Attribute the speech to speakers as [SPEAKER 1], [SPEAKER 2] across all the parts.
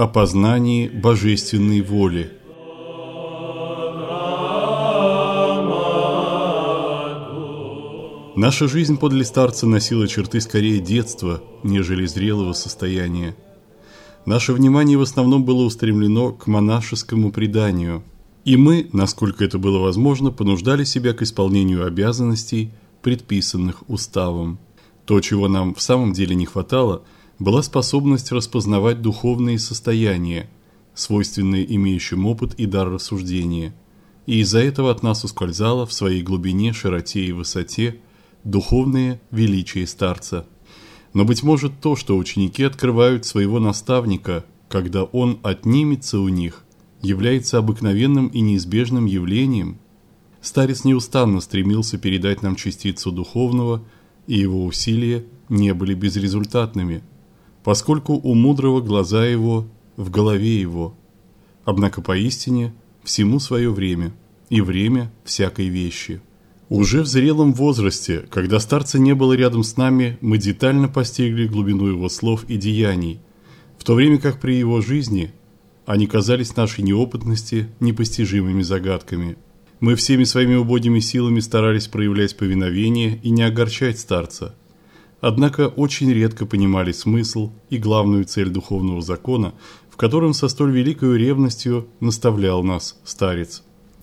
[SPEAKER 1] о познании божественной воли. Наша жизнь подле старца носила черты скорее детства, нежели зрелого состояния. Наше внимание в основном было устремлено к монашескому преданию, и мы, насколько это было возможно, понуждали себя к исполнению обязанностей, предписанных уставом. То, чего нам в самом деле не хватало, была способность распознавать духовные состояния, свойственные имеющим опыт и дар рассуждения, и из-за этого от нас ускользало в своей глубине, широте и высоте духовное величие старца. Но, быть может, то, что ученики открывают своего наставника, когда он отнимется у них, является обыкновенным и неизбежным явлением. Старец неустанно стремился передать нам частицу духовного, и его усилия не были безрезультатными, поскольку у мудрого глаза его в голове его. Однако поистине всему свое время, и время всякой вещи. Уже в зрелом возрасте, когда старца не было рядом с нами, мы детально постигли глубину его слов и деяний, в то время как при его жизни они казались нашей неопытности непостижимыми загадками. Мы всеми своими убогими силами старались проявлять повиновение и не огорчать старца. Однако очень редко понимали смысл и главную цель духовного закона, в котором со столь великой ревностью наставлял нас старец.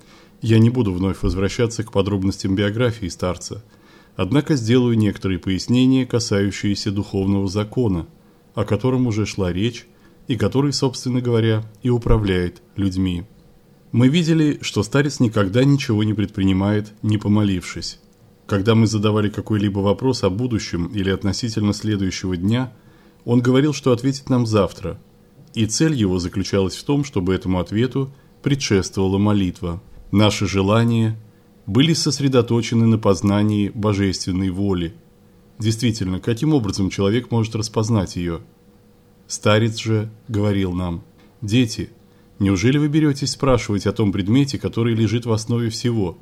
[SPEAKER 1] Я не буду вновь возвращаться к подробностям биографии старца, однако сделаю некоторые пояснения, касающиеся духовного закона, о котором уже шла речь и который, собственно говоря, и управляет людьми. Мы видели, что старец никогда ничего не предпринимает, не помолившись. Когда мы задавали какой-либо вопрос о будущем или относительно следующего дня, он говорил, что ответит нам завтра, и цель его заключалась в том, чтобы этому ответу предшествовала молитва. Наши желания были сосредоточены на познании божественной воли. Действительно, каким образом человек может распознать ее? Старец же говорил нам: «Дети, неужели вы беретесь спрашивать о том предмете, который лежит в основе всего?»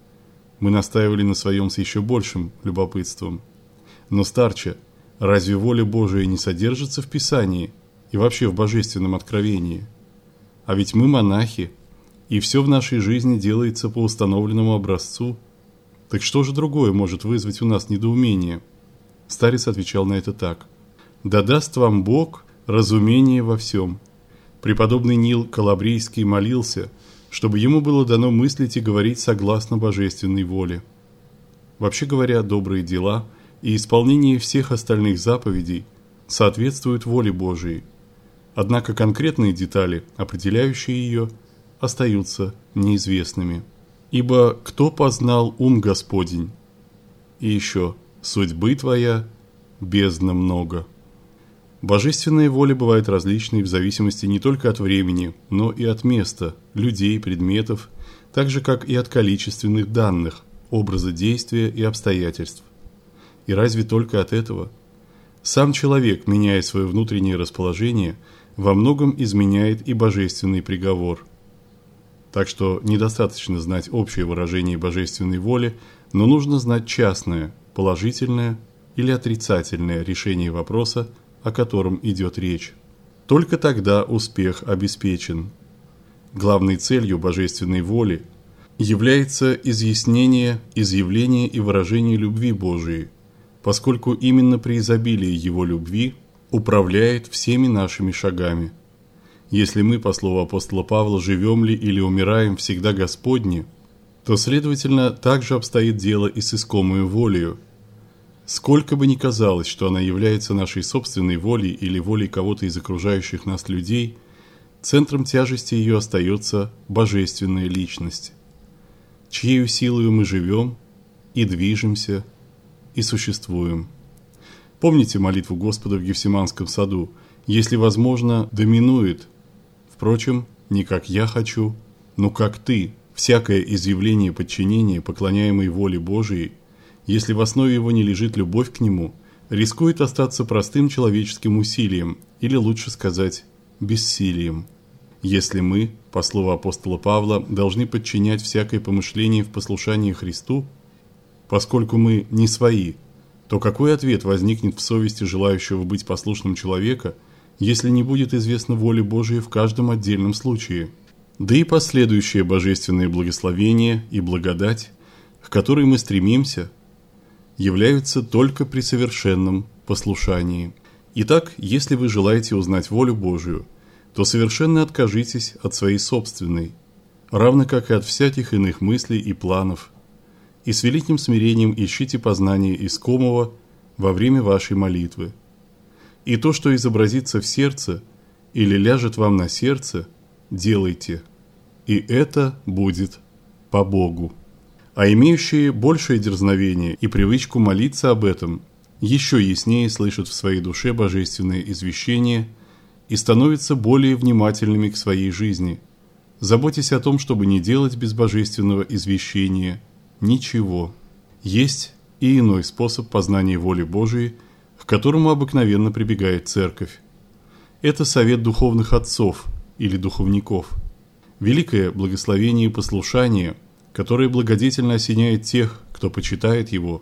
[SPEAKER 1] Мы настаивали на своем с еще большим любопытством. «Но, старче, разве воля Божия не содержится в Писании и вообще в божественном откровении? А ведь мы монахи, и все в нашей жизни делается по установленному образцу. Так что же другое может вызвать у нас недоумение?» Старец отвечал на это так: «Да даст вам Бог разумение во всем». Преподобный Нил Калабрийский молился, чтобы ему было дано мыслить и говорить согласно божественной воле. Вообще говоря, добрые дела и исполнение всех остальных заповедей соответствуют воле Божией. Однако конкретные детали, определяющие ее, остаются неизвестными. «Ибо кто познал ум Господень? И еще, судьбы твоя бездна много». Божественная воля бывает различной в зависимости не только от времени, но и от места, людей, предметов, так же как и от количественных данных, образа действия и обстоятельств. И разве только от этого? Сам человек, меняя свое внутреннее расположение, во многом изменяет и божественный приговор. Так что недостаточно знать общее выражение божественной воли, но нужно знать частное, положительное или отрицательное решение вопроса, о котором идет речь. Только тогда успех обеспечен. Главной целью божественной воли является изъяснение, изъявление и выражение любви Божией, поскольку именно при изобилии его любви управляет всеми нашими шагами. Если мы, по слову апостола Павла, живем ли или умираем всегда Господни, то, следовательно, так же обстоит дело и с искомою волею. Сколько бы ни казалось, что она является нашей собственной волей или волей кого-то из окружающих нас людей, центром тяжести ее остается божественная личность, чьею силою мы живем и движемся и существуем. Помните молитву Господа в Гефсиманском саду: «Если возможно, доминует. Впрочем, не как я хочу, но как ты». Всякое изъявление подчинения поклоняемой воле Божией, если в основе его не лежит любовь к нему, рискует остаться простым человеческим усилием, или лучше сказать, бессилием. Если мы, по слову апостола Павла, должны подчинять всякое помышление в послушании Христу, поскольку мы не свои, то какой ответ возникнет в совести желающего быть послушным человека, если не будет известна воля Божия в каждом отдельном случае. Да и последующее божественное благословение и благодать, к которой мы стремимся, являются только при совершенном послушании. Итак, если вы желаете узнать волю Божию, то совершенно откажитесь от своей собственной, равно как и от всяких иных мыслей и планов, и с великим смирением ищите познание искомого во время вашей молитвы. И то, что изобразится в сердце или ляжет вам на сердце, делайте, и это будет по Богу. А имеющие большее дерзновение и привычку молиться об этом, еще яснее слышат в своей душе божественное извещение и становятся более внимательными к своей жизни. Заботьтесь о том, чтобы не делать без божественного извещения ничего. Есть и иной способ познания воли Божией, к которому обыкновенно прибегает Церковь. Это совет духовных отцов или духовников. Великое благословение и послушание, которое благодетельно осеняет тех, кто почитает его,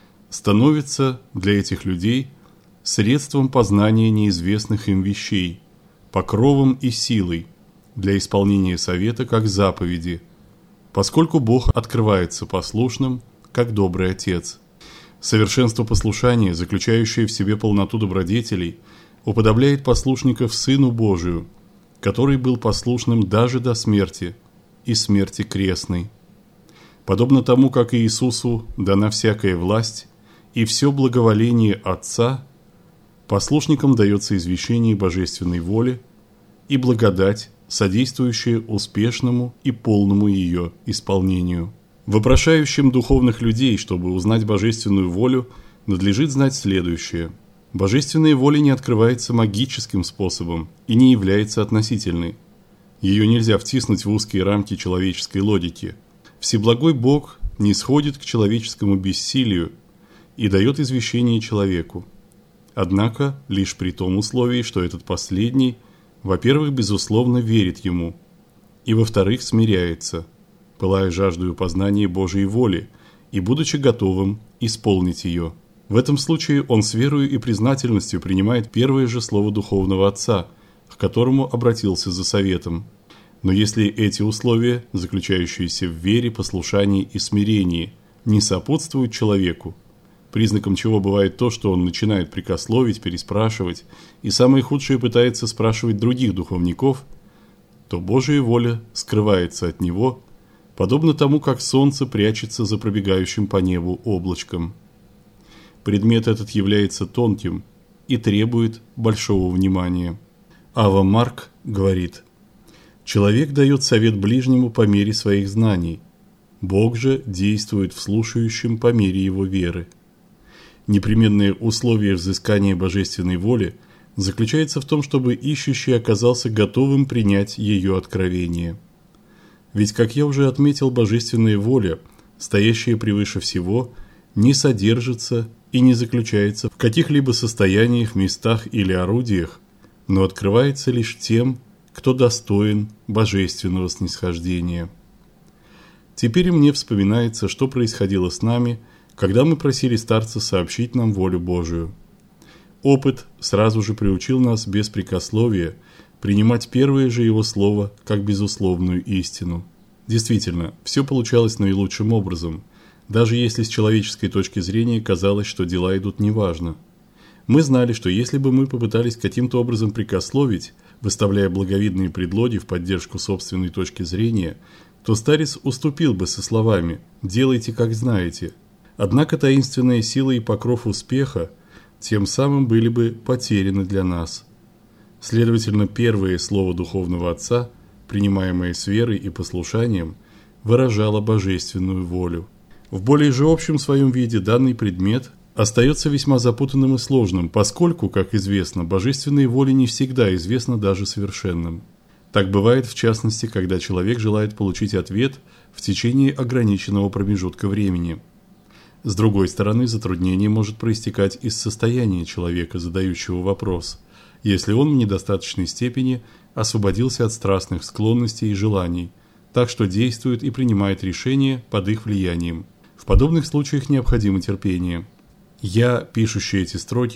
[SPEAKER 1] становится для этих людей средством познания неизвестных им вещей, покровом и силой для исполнения совета как заповеди, поскольку Бог открывается послушным, как добрый Отец. Совершенство послушания, заключающее в себе полноту добродетелей, уподобляет послушников Сыну Божию, который был послушным даже до смерти и смерти крестной. Подобно тому, как и Иисусу дана всякая власть и все благоволение Отца, послушникам дается извещение божественной воли и благодать, содействующая успешному и полному ее исполнению. Вопрошающим духовных людей, чтобы узнать божественную волю, надлежит знать следующее. Божественная воля не открывается магическим способом и не является относительной. Ее нельзя втиснуть в узкие рамки человеческой логики. Всеблагой Бог нисходит к человеческому бессилию и дает извещение человеку. Однако лишь при том условии, что этот последний, во-первых, безусловно верит ему, и, во-вторых, смиряется, пылая жаждою познания Божией воли и будучи готовым исполнить ее. В этом случае он с верою и признательностью принимает первое же слово духовного отца, к которому обратился за советом. Но если эти условия, заключающиеся в вере, послушании и смирении, не сопутствуют человеку, признаком чего бывает то, что он начинает прикословить, переспрашивать и самое худшее пытается спрашивать других духовников, то Божия воля скрывается от него, подобно тому, как солнце прячется за пробегающим по небу облачком. Предмет этот является тонким и требует большого внимания. Ава Марк говорит: «Человек дает совет ближнему по мере своих знаний, Бог же действует в слушающем по мере его веры». Непременное условие взыскания божественной воли заключается в том, чтобы ищущий оказался готовым принять ее откровение. Ведь, как я уже отметил, божественная воля, стоящая превыше всего, не содержится и не заключается в каких-либо состояниях, местах или орудиях, но открывается лишь тем, кто достоин божественного снисхождения. Теперь мне вспоминается, что происходило с нами, когда мы просили старца сообщить нам волю Божию. Опыт сразу же приучил нас без прекословия принимать первое же его слово как безусловную истину. Действительно, все получалось наилучшим образом, даже если с человеческой точки зрения казалось, что дела идут неважно. Мы знали, что если бы мы попытались каким-то образом прекословить, выставляя благовидные предлоги в поддержку собственной точки зрения, то старец уступил бы со словами «делайте, как знаете». Однако таинственная сила и покров успеха тем самым были бы потеряны для нас. Следовательно, первое слово духовного отца, принимаемое с верой и послушанием, выражало божественную волю. В более же общем своем виде данный предмет остается весьма запутанным и сложным, поскольку, как известно, божественная воля не всегда известна даже совершенным. Так бывает, в частности, когда человек желает получить ответ в течение ограниченного промежутка времени. С другой стороны, затруднение может проистекать из состояния человека, задающего вопрос, если он в недостаточной степени освободился от страстных склонностей и желаний, так что действует и принимает решения под их влиянием. В подобных случаях необходимо терпение. Я, пишущий эти строки,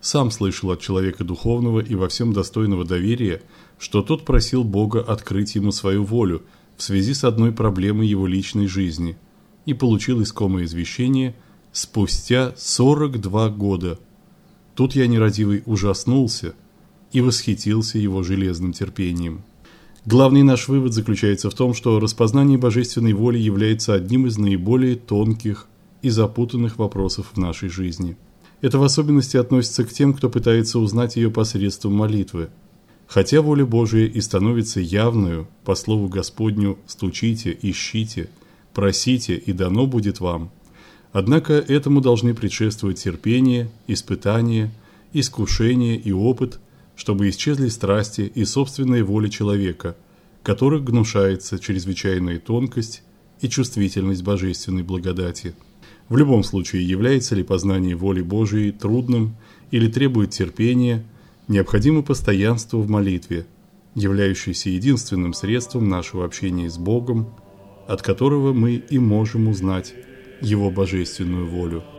[SPEAKER 1] сам слышал от человека духовного и во всем достойного доверия, что тот просил Бога открыть ему свою волю в связи с одной проблемой его личной жизни и получил искомое извещение спустя 42 года. Тут я, нерадивый, ужаснулся и восхитился его железным терпением. Главный наш вывод заключается в том, что распознание божественной воли является одним из наиболее тонких и запутанных вопросов в нашей жизни. Это в особенности относится к тем, кто пытается узнать ее посредством молитвы. Хотя воля Божия и становится явною, по слову Господню «стучите, ищите, просите, и дано будет вам», однако этому должны предшествовать терпение, испытание, искушение и опыт, чтобы исчезли страсти и собственная воля человека, которых гнушается чрезвычайная тонкость и чувствительность божественной благодати. В любом случае, является ли познание воли Божией трудным или требует терпения, необходимо постоянство в молитве, являющееся единственным средством нашего общения с Богом, от которого мы и можем узнать Его божественную волю.